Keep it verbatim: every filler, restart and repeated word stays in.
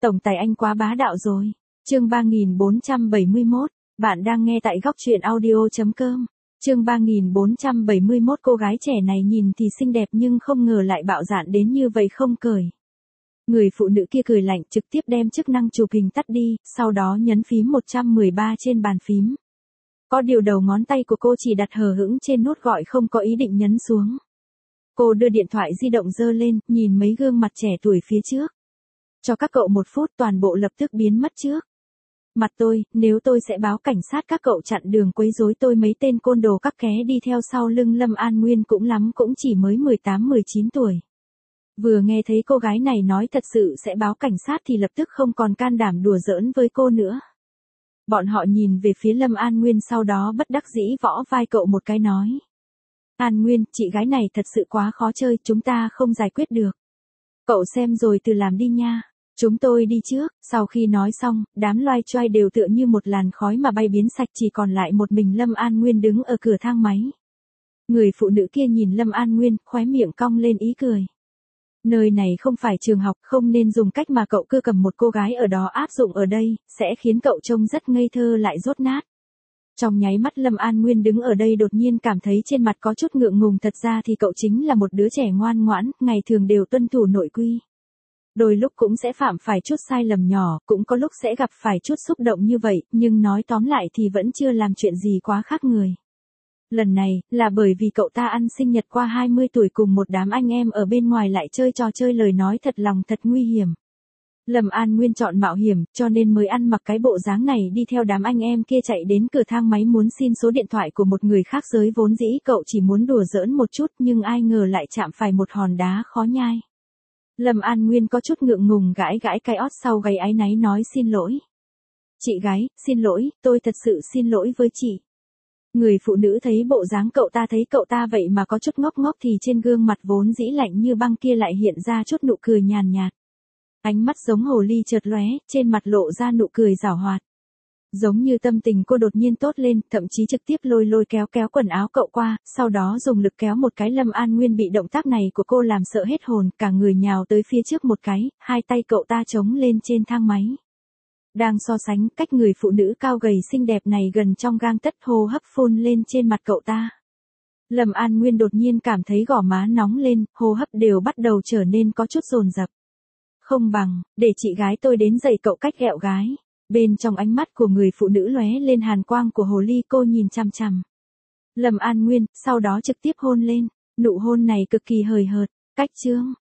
Tổng tài anh quá bá đạo rồi. Chương ba nghìn bốn trăm bảy mươi mốt, bạn đang nghe tại góc truyện audio chấm com. Chương ba nghìn bốn trăm bảy mươi mốt cô gái trẻ này nhìn thì xinh đẹp nhưng không ngờ lại bạo dạn đến như vậy không cười. Người phụ nữ kia cười lạnh trực tiếp đem chức năng chụp hình tắt đi, sau đó nhấn phím một trăm mười ba trên bàn phím. Có điều đầu ngón tay của cô chỉ đặt hờ hững trên nút gọi không có ý định nhấn xuống. Cô đưa điện thoại di động giơ lên, nhìn mấy gương mặt trẻ tuổi phía trước. Cho các cậu một phút toàn bộ lập tức biến mất trước. Mặt tôi, nếu tôi sẽ báo cảnh sát các cậu chặn đường quấy rối tôi mấy tên côn đồ các ké đi theo sau lưng Lâm An Nguyên cũng lắm cũng chỉ mới mười tám mười chín tuổi. Vừa nghe thấy cô gái này nói thật sự sẽ báo cảnh sát thì lập tức không còn can đảm đùa giỡn với cô nữa. Bọn họ nhìn về phía Lâm An Nguyên sau đó bất đắc dĩ võ vai cậu một cái nói. An Nguyên, chị gái này thật sự quá khó chơi, chúng ta không giải quyết được. Cậu xem rồi từ làm đi nha. Chúng tôi đi trước. Sau khi nói xong, đám loai choai đều tựa như một làn khói mà bay biến sạch, chỉ còn lại một mình Lâm An Nguyên đứng ở cửa thang máy. Người phụ nữ kia nhìn Lâm An Nguyên, khóe miệng cong lên ý cười. Nơi này không phải trường học, không nên dùng cách mà cậu cứ cầm một cô gái ở đó áp dụng ở đây, sẽ khiến cậu trông rất ngây thơ lại dốt nát. Trong nháy mắt Lâm An Nguyên đứng ở đây đột nhiên cảm thấy trên mặt có chút ngượng ngùng, thật ra thì cậu chính là một đứa trẻ ngoan ngoãn, ngày thường đều tuân thủ nội quy. Đôi lúc cũng sẽ phạm phải chút sai lầm nhỏ, cũng có lúc sẽ gặp phải chút xúc động như vậy, nhưng nói tóm lại thì vẫn chưa làm chuyện gì quá khác người. Lần này, là bởi vì cậu ta ăn sinh nhật qua hai mươi tuổi cùng một đám anh em ở bên ngoài lại chơi trò chơi lời nói thật lòng thật nguy hiểm. Lâm An Nguyên chọn mạo hiểm, cho nên mới ăn mặc cái bộ dáng này đi theo đám anh em kia chạy đến cửa thang máy muốn xin số điện thoại của một người khác giới vốn dĩ cậu chỉ muốn đùa giỡn một chút nhưng ai ngờ lại chạm phải một hòn đá khó nhai. Lâm An Nguyên có chút ngượng ngùng gãi gãi cái ót sau gáy áy náy nói xin lỗi. Chị gái, xin lỗi, tôi thật sự xin lỗi với chị. Người phụ nữ thấy bộ dáng cậu ta thấy cậu ta vậy mà có chút ngốc ngốc thì trên gương mặt vốn dĩ lạnh như băng kia lại hiện ra chút nụ cười nhàn nhạt. Ánh mắt giống hồ ly chợt lóe, trên mặt lộ ra nụ cười giảo hoạt. Giống như tâm tình cô đột nhiên tốt lên, thậm chí trực tiếp lôi lôi kéo kéo quần áo cậu qua, sau đó dùng lực kéo một cái. Lâm An Nguyên bị động tác này của cô làm sợ hết hồn, cả người nhào tới phía trước một cái, hai tay cậu ta chống lên trên thang máy. Đang so sánh, cách người phụ nữ cao gầy xinh đẹp này gần trong gang tấc, hô hấp phun lên trên mặt cậu ta. Lâm An Nguyên đột nhiên cảm thấy gò má nóng lên, hô hấp đều bắt đầu trở nên có chút dồn dập. Không bằng, để chị gái tôi đến dạy cậu cách ghẹo gái. Bên trong ánh mắt của người phụ nữ lóe lên hàn quang của hồ ly, cô nhìn chằm chằm Lâm An Nguyên, sau đó trực tiếp hôn lên. Nụ hôn này cực kỳ hời hợt, cách chương.